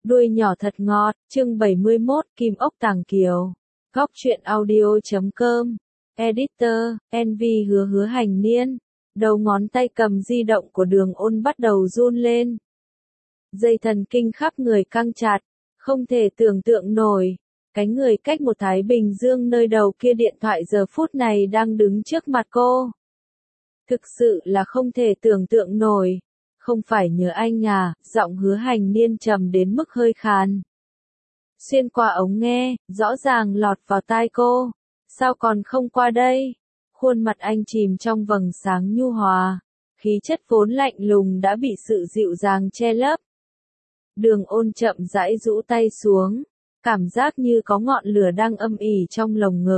Đuôi nhỏ thật ngọt, chương 71, Kim ốc Tàng Kiều. Góc truyện audio.com. Editor, NV Hứa Hành Niên. Đầu ngón tay cầm di động của Đường Ôn bắt đầu run lên. Dây thần kinh khắp người căng chặt, không thể tưởng tượng nổi. Cái người cách một Thái Bình Dương nơi đầu kia điện thoại giờ phút này đang đứng trước mặt cô. Thực sự là không thể tưởng tượng nổi. Không phải nhớ anh à, giọng Hứa Hành Niên trầm đến mức hơi khàn. Xuyên qua ống nghe, rõ ràng lọt vào tai cô. Sao còn không qua đây? Khuôn mặt anh chìm trong vầng sáng nhu hòa. Khí chất vốn lạnh lùng đã bị sự dịu dàng che lấp. Đường Ôn chậm rãi rũ tay xuống. Cảm giác như có ngọn lửa đang âm ỉ trong lồng ngực.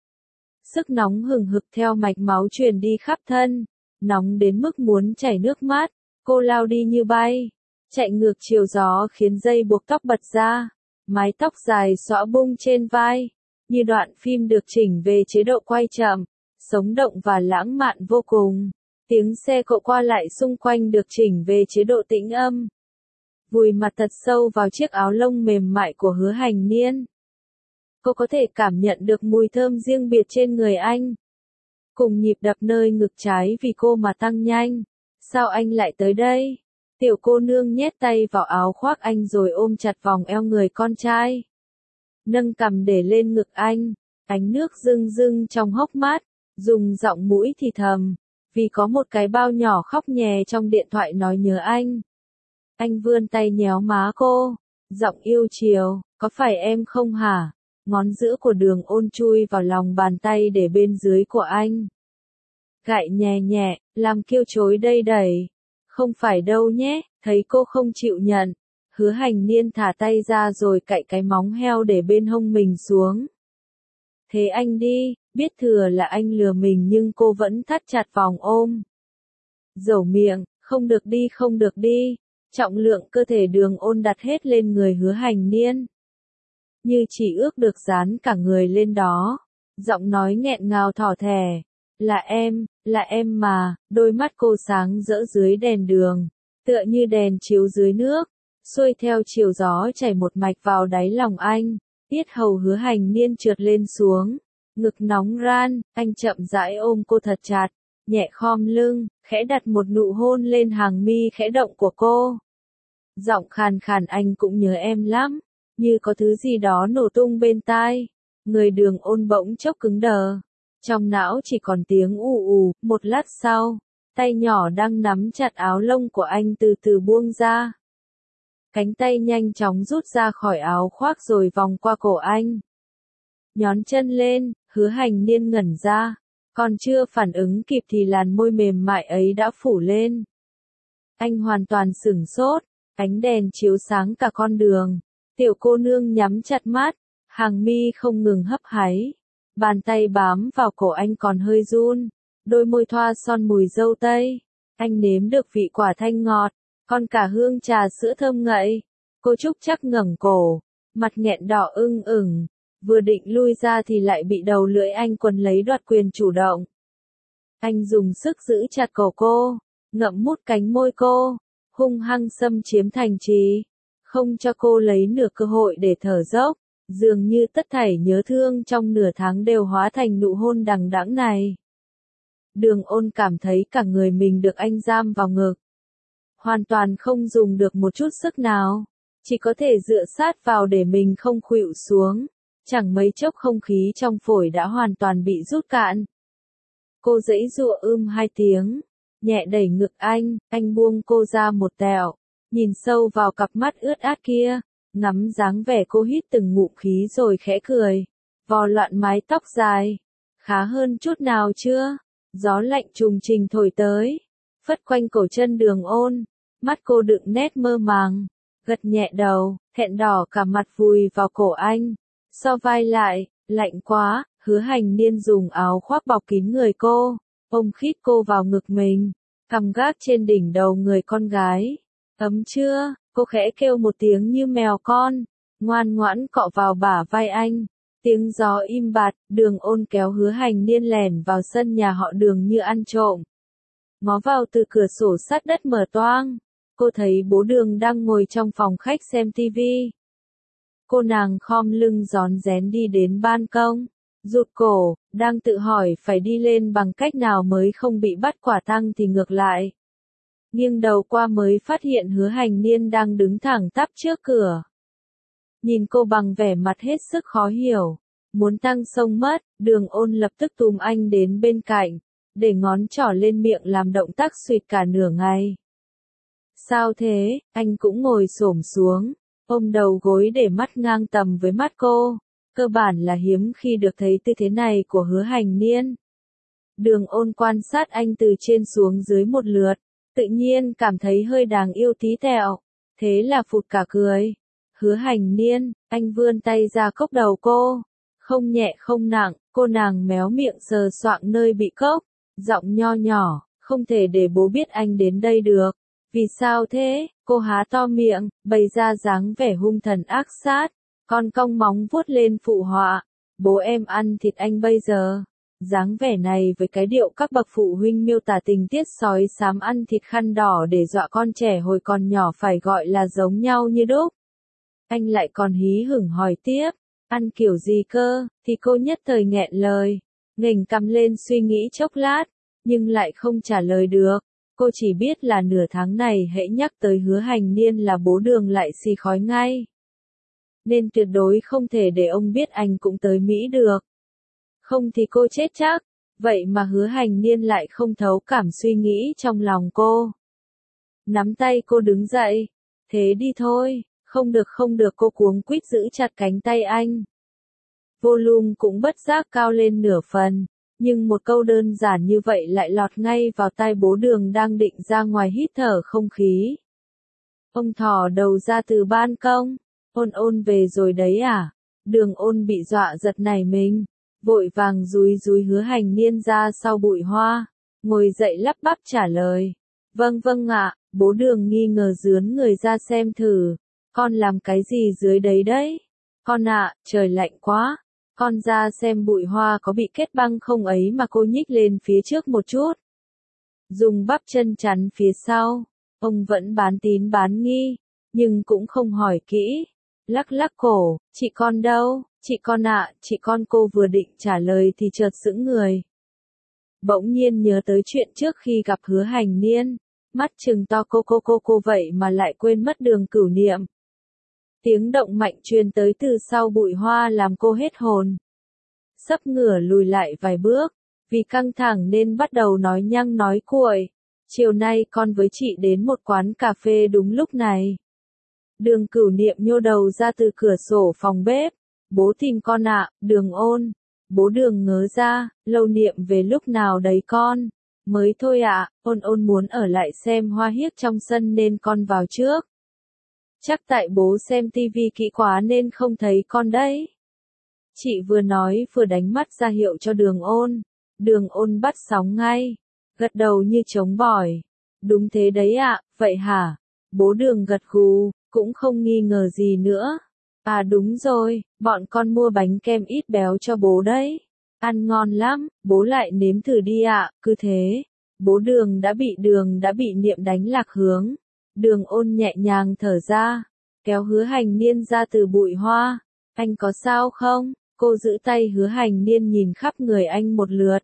Sức nóng hừng hực theo mạch máu truyền đi khắp thân. Nóng đến mức muốn chảy nước mắt. Cô lao đi như bay, chạy ngược chiều gió khiến dây buộc tóc bật ra, mái tóc dài xõa bung trên vai, như đoạn phim được chỉnh về chế độ quay chậm, sống động và lãng mạn vô cùng. Tiếng xe cộ qua lại xung quanh được chỉnh về chế độ tĩnh âm. Vùi mặt thật sâu vào chiếc áo lông mềm mại của Hứa Hành Niên. Cô có thể cảm nhận được mùi thơm riêng biệt trên người anh. Cùng nhịp đập nơi ngực trái vì cô mà tăng nhanh. Sao anh lại tới đây? Tiểu cô nương nhét tay vào áo khoác anh rồi ôm chặt vòng eo người con trai. Nâng cằm để lên ngực anh, ánh nước rưng rưng trong hốc mắt, dùng giọng mũi thì thầm, vì có một cái bao nhỏ khóc nhè trong điện thoại nói nhớ anh. Anh vươn tay nhéo má cô, giọng yêu chiều, có phải em không hả? Ngón giữa của Đường Ôn chui vào lòng bàn tay để bên dưới của anh. Gại nhẹ nhẹ, làm kêu chối đây đẩy. Không phải đâu nhé, thấy cô không chịu nhận. Hứa Hành Niên thả tay ra rồi cạy cái móng heo để bên hông mình xuống. Thế anh đi, biết thừa là anh lừa mình nhưng cô vẫn thắt chặt vòng ôm. Dẩu miệng, không được đi không được đi. Trọng lượng cơ thể Đường Ôn đặt hết lên người Hứa Hành Niên. Như chỉ ước được dán cả người lên đó. Giọng nói nghẹn ngào thỏ thẻ. Là em mà, đôi mắt cô sáng rỡ dưới đèn đường, tựa như đèn chiếu dưới nước, xuôi theo chiều gió chảy một mạch vào đáy lòng anh, yết hầu Hứa Hành Niên trượt lên xuống, ngực nóng ran, anh chậm rãi ôm cô thật chặt, nhẹ khom lưng, khẽ đặt một nụ hôn lên hàng mi khẽ động của cô. Giọng khàn khàn anh cũng nhớ em lắm, như có thứ gì đó nổ tung bên tai, người Đường Ôn bỗng chốc cứng đờ. Trong não chỉ còn tiếng ù ù, một lát sau, tay nhỏ đang nắm chặt áo lông của anh từ từ buông ra. Cánh tay nhanh chóng rút ra khỏi áo khoác rồi vòng qua cổ anh. Nhón chân lên, Hứa Hành Niên ngẩn ra, còn chưa phản ứng kịp thì làn môi mềm mại ấy đã phủ lên. Anh hoàn toàn sửng sốt, ánh đèn chiếu sáng cả con đường, tiểu cô nương nhắm chặt mắt, hàng mi không ngừng hấp háy. Bàn tay bám vào cổ anh còn hơi run, đôi môi thoa son mùi dâu tây. Anh nếm được vị quả thanh ngọt, còn cả hương trà sữa thơm ngậy. Cô Trúc chắc ngẩng cổ, mặt nghẹn đỏ ưng ửng, vừa định lui ra thì lại bị đầu lưỡi anh quấn lấy đoạt quyền chủ động. Anh dùng sức giữ chặt cổ cô, ngậm mút cánh môi cô, hung hăng xâm chiếm thành trì, không cho cô lấy nửa cơ hội để thở dốc. Dường như tất thảy nhớ thương trong nửa tháng đều hóa thành nụ hôn đằng đẵng này. Đường Ôn cảm thấy cả người mình được anh giam vào ngực. Hoàn toàn không dùng được một chút sức nào. Chỉ có thể dựa sát vào để mình không khuỵu xuống. Chẳng mấy chốc không khí trong phổi đã hoàn toàn bị rút cạn. Cô giãy giụa hai tiếng. Nhẹ đẩy ngực anh buông cô ra một tẹo. Nhìn sâu vào cặp mắt ướt át kia. Ngắm dáng vẻ cô hít từng ngụm khí rồi khẽ cười, vò loạn mái tóc dài. Khá hơn chút nào chưa? Gió lạnh trùng trình thổi tới, phất quanh cổ chân Đường Ôn, mắt cô đựng nét mơ màng, gật nhẹ đầu, hẹn đỏ cả mặt vùi vào cổ anh. So vai lại, lạnh quá, Hứa Hành Niên dùng áo khoác bọc kín người cô, ôm khít cô vào ngực mình, cằm gác trên đỉnh đầu người con gái. Ấm chưa? Cô khẽ kêu một tiếng như mèo con, ngoan ngoãn cọ vào bả vai anh. Tiếng gió im bặt, Đường Ôn kéo Hứa Hành Niên lẻn vào sân nhà họ Đường như ăn trộm. Ngó vào từ cửa sổ sắt đất mở toang, cô thấy bố Đường đang ngồi trong phòng khách xem tivi. Cô nàng khom lưng rón rén đi đến ban công, rụt cổ, đang tự hỏi phải đi lên bằng cách nào mới không bị bắt quả tang thì ngược lại. Nghiêng đầu qua mới phát hiện Hứa Hành Niên đang đứng thẳng tắp trước cửa. Nhìn cô bằng vẻ mặt hết sức khó hiểu, muốn tăng sông mất, Đường Ôn lập tức túm anh đến bên cạnh, để ngón trỏ lên miệng làm động tác suyệt cả nửa ngày. Sao thế? Anh cũng ngồi xổm xuống, ôm đầu gối để mắt ngang tầm với mắt cô. Cơ bản là hiếm khi được thấy tư thế này của Hứa Hành Niên. Đường Ôn quan sát anh từ trên xuống dưới một lượt, tự nhiên cảm thấy hơi đáng yêu tí tẹo, thế là phụt cả cười. Hứa Hành Niên, anh vươn tay ra cốc đầu cô, không nhẹ không nặng, cô nàng méo miệng sờ soạng nơi bị cốc, giọng nho nhỏ, không thể để bố biết anh đến đây được. Vì sao thế? Cô há to miệng, bày ra dáng vẻ hung thần ác sát, con cong móng vuốt lên phụ họa. Bố em ăn thịt anh bây giờ. Dáng vẻ này với cái điệu các bậc phụ huynh miêu tả tình tiết sói xám ăn thịt khăn đỏ để dọa con trẻ hồi còn nhỏ phải gọi là giống nhau như đúc. Anh lại còn hí hửng hỏi tiếp, ăn kiểu gì cơ, thì cô nhất thời nghẹn lời, nghềnh cằm lên suy nghĩ chốc lát, nhưng lại không trả lời được. Cô chỉ biết là nửa tháng này hễ nhắc tới Hứa Hành Niên là bố Đường lại xì khói ngay. Nên tuyệt đối không thể để ông biết anh cũng tới Mỹ được. Không thì cô chết chắc, vậy mà Hứa Hành Niên lại không thấu cảm suy nghĩ trong lòng cô. Nắm tay cô đứng dậy, thế đi thôi, không được cô cuống quýt giữ chặt cánh tay anh. Volume cũng bất giác cao lên nửa phần, nhưng một câu đơn giản như vậy lại lọt ngay vào tai bố Đường đang định ra ngoài hít thở không khí. Ông thò đầu ra từ ban công, Ôn Ôn về rồi đấy à? Đường Ôn bị dọa giật nảy mình, vội vàng dúi Hứa Hành Niên ra sau bụi hoa, ngồi dậy lắp bắp trả lời. Vâng ạ, bố Đường nghi ngờ dướn người ra xem thử, con làm cái gì dưới đấy đấy? Con ạ, trời lạnh quá, con ra xem bụi hoa có bị kết băng không ấy mà. Cô nhích lên phía trước một chút, dùng bắp chân chắn phía sau. Ông vẫn bán tín bán nghi, nhưng cũng không hỏi kỹ, lắc lắc cổ, chị con đâu? Chị con ạ, chị con. Cô vừa định trả lời thì chợt sững người. Bỗng nhiên nhớ tới chuyện trước khi gặp Hứa Hành Niên, mắt trừng to cô vậy mà lại quên mất Đường Cửu Niệm. Tiếng động mạnh truyền tới từ sau bụi hoa làm cô hết hồn. Sấp ngửa lùi lại vài bước, vì căng thẳng nên bắt đầu nói nhăng nói cuội. Chiều nay con với chị đến một quán cà phê đúng lúc này. Đường Cửu Niệm nhô đầu ra từ cửa sổ phòng bếp. Bố tìm con ạ, Đường Ôn. Bố Đường ngớ ra, lâu Niệm về lúc nào đấy con? Mới thôi ạ, Ôn muốn ở lại xem hoa hiếc trong sân nên con vào trước. Chắc tại bố xem tivi kỹ quá nên không thấy con đấy. Chị vừa nói vừa đánh mắt ra hiệu cho Đường Ôn. Đường Ôn bắt sóng ngay, gật đầu như trống bỏi. Đúng thế đấy ạ, vậy hả? Bố Đường gật gù, cũng không nghi ngờ gì nữa. À đúng rồi, bọn con mua bánh kem ít béo cho bố đấy. Ăn ngon lắm, bố lại nếm thử đi ạ. Cứ thế, bố Đường đã bị Niệm đánh lạc hướng. Đường Ôn nhẹ nhàng thở ra, kéo Hứa Hành Niên ra từ bụi hoa. Anh có sao không? Cô giữ tay Hứa Hành Niên nhìn khắp người anh một lượt.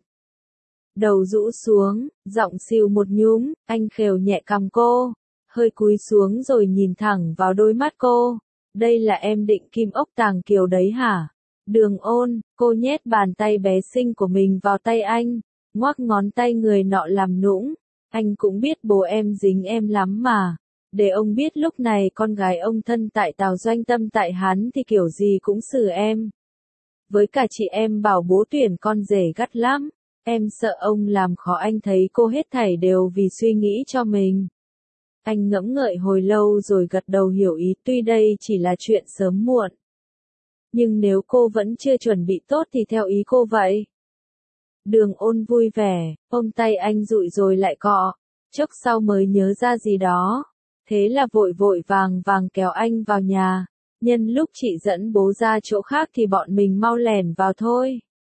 Đầu rũ xuống, giọng xìu một nhúm, anh khều nhẹ cằm cô, hơi cúi xuống rồi nhìn thẳng vào đôi mắt cô. Đây là em định kim ốc tàng kiều đấy hả? Đường Ôn, cô nhét bàn tay bé xinh của mình vào tay anh, ngoắc ngón tay người nọ làm nũng. Anh cũng biết bố em dính em lắm mà. Để ông biết lúc này con gái ông thân tại Tào Doanh tâm tại hắn thì kiểu gì cũng xử em. Với cả chị em bảo bố tuyển con rể gắt lắm. Em sợ ông làm khó anh. Thấy cô hết thảy đều vì suy nghĩ cho mình. Anh ngẫm ngợi hồi lâu rồi gật đầu hiểu ý, tuy đây chỉ là chuyện sớm muộn. Nhưng nếu cô vẫn chưa chuẩn bị tốt thì theo ý cô vậy. Đường Ôn vui vẻ, ôm tay anh dụi rồi lại cọ. Chốc sau mới nhớ ra gì đó. Thế là vội vàng kéo anh vào nhà. Nhân lúc chị dẫn bố ra chỗ khác thì bọn mình mau lẻn vào thôi.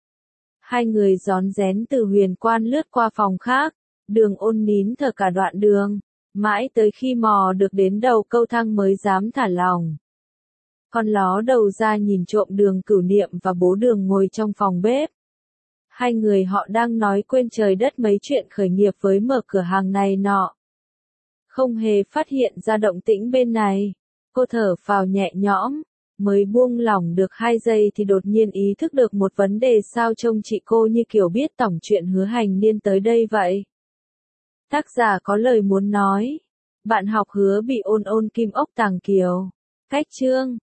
Hai người rón rén từ Huyền Quan lướt qua phòng khác. Đường Ôn nín thở cả đoạn đường. Mãi tới khi mò được đến đầu câu thang mới dám thả lòng. Con ló đầu ra nhìn trộm Đường Cửu Niệm và bố Đường ngồi trong phòng bếp. Hai người họ đang nói quên trời đất mấy chuyện khởi nghiệp với mở cửa hàng này nọ. Không hề phát hiện ra động tĩnh bên này. Cô thở phào nhẹ nhõm, mới buông lỏng được 2 giây thì đột nhiên ý thức được một vấn đề, sao trông chị cô như kiểu biết tổng chuyện Hứa Hành Niên tới đây vậy. Tác giả có lời muốn nói. Bạn học Hứa bị ôn ôn Kim Ốc Tàng Kiều. Cách chương